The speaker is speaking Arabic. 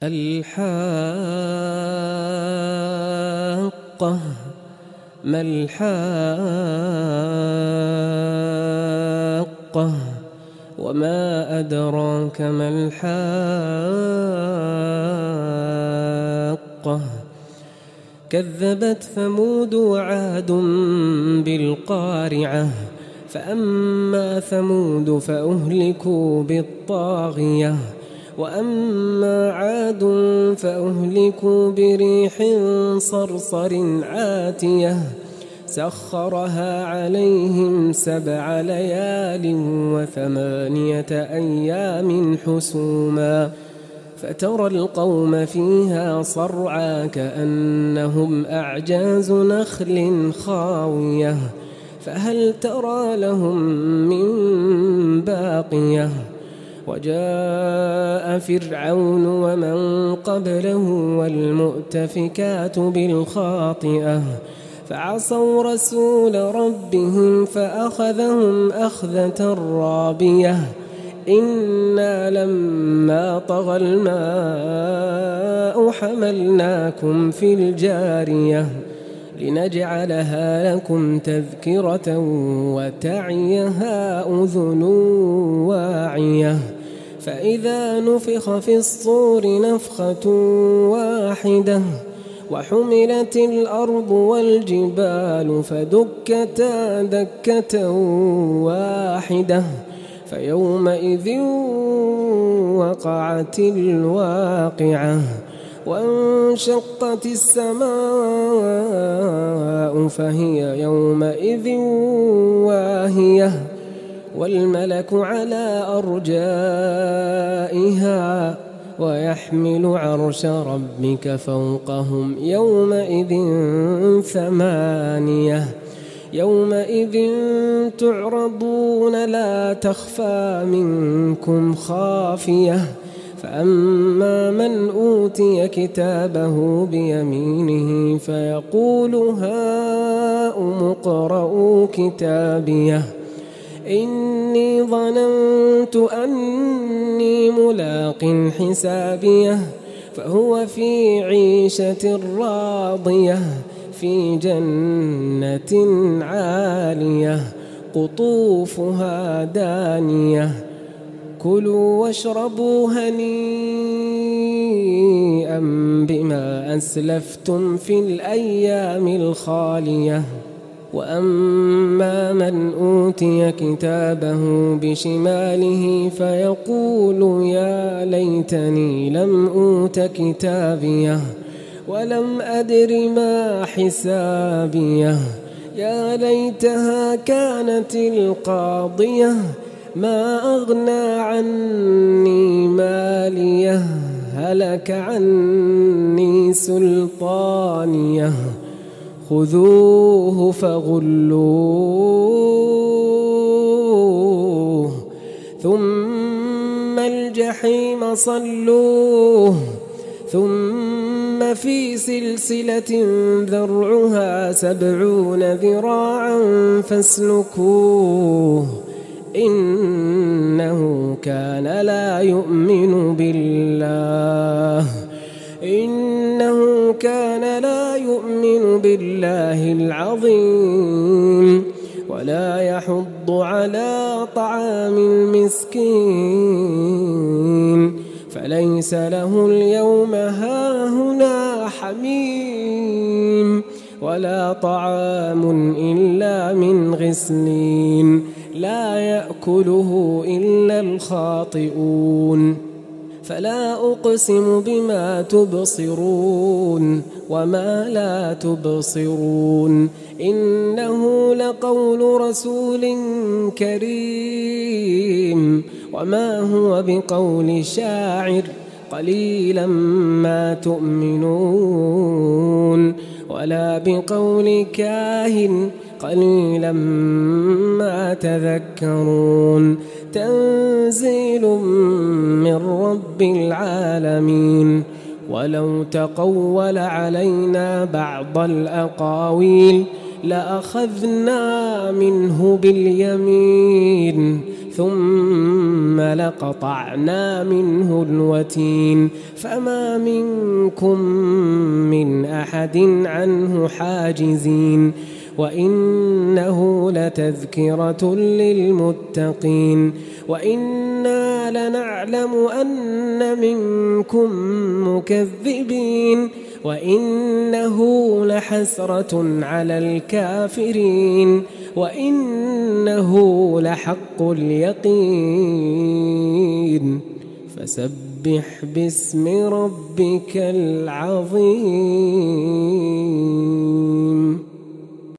الحاقة ما الحاقة وما أدراك ما الحاقة كذبت ثمود وعاد بالقارعة فأما ثمود فأهلكوا بالطاغية وأما عاد فأهلكوا بريح صرصر عاتية سخرها عليهم 7 ليال و8 أيام حسوما فترى القوم فيها صرعى كأنهم أعجاز نخل خاوية فهل ترى لهم من باقية وجاء فرعون ومن قبله والمؤتفكات بالخاطئة فعصوا رسول ربهم فأخذهم أخذة رابية إنا لما طغى الماء حملناكم في الجارية لنجعلها لكم تذكرة وتعيها أذن واعية فإذا نفخ في الصور نفخة واحدة وحملت الأرض والجبال فدكتا دكة واحدة فيومئذ وقعت الواقعة وانشقت السماء فهي يومئذ واهية والملك على أرجائها ويحمل عرش ربك فوقهم يومئذ 8 يومئذ تعرضون لا تخفى منكم خافية فأما من أوتي كتابه بيمينه فيقول هاؤم اقرءوا كتابيه إني ظننت أني ملاق حسابيه فهو في عيشة راضية في جنة عالية قطوفها دانية كلوا واشربوا هنيئا بما أسلفتم في الأيام الخالية وأما من أوتي كتابه بشماله فيقول يا ليتني لم أوت كتابيه ولم أدر ما حسابيه يا ليتها كانت القاضية ما أغنى عني ماليه هلك عني سلطانيه خذوه فغلوه ثم الجحيم صلوه ثم في سلسلة ذرعها 70 ذراعا فاسلكوه إنه كان لا يؤمن بالله العظيم ولا يحض على طعام المسكين فليس له اليوم هاهنا حميم ولا طعام إلا من غسلين لا يأكله إلا الخاطئون فلا أقسم بما تبصرون وما لا تبصرون إنه لقول رسول كريم وما هو بقول شاعر قليلا ما تؤمنون ولا بقول كاهن قليلا ما تذكرون تنزيل من رب العالمين ولو تقول علينا بعض الأقاويل لأخذنا منه باليمين ثم لقطعنا منه الوتين فما منكم من أحد عنه حاجزين وإنه لتذكرة للمتقين وإنا لنعلم أن منكم مكذبين وإنه لحسرة على الكافرين وإنه لحق اليقين فسبح باسم ربك العظيم.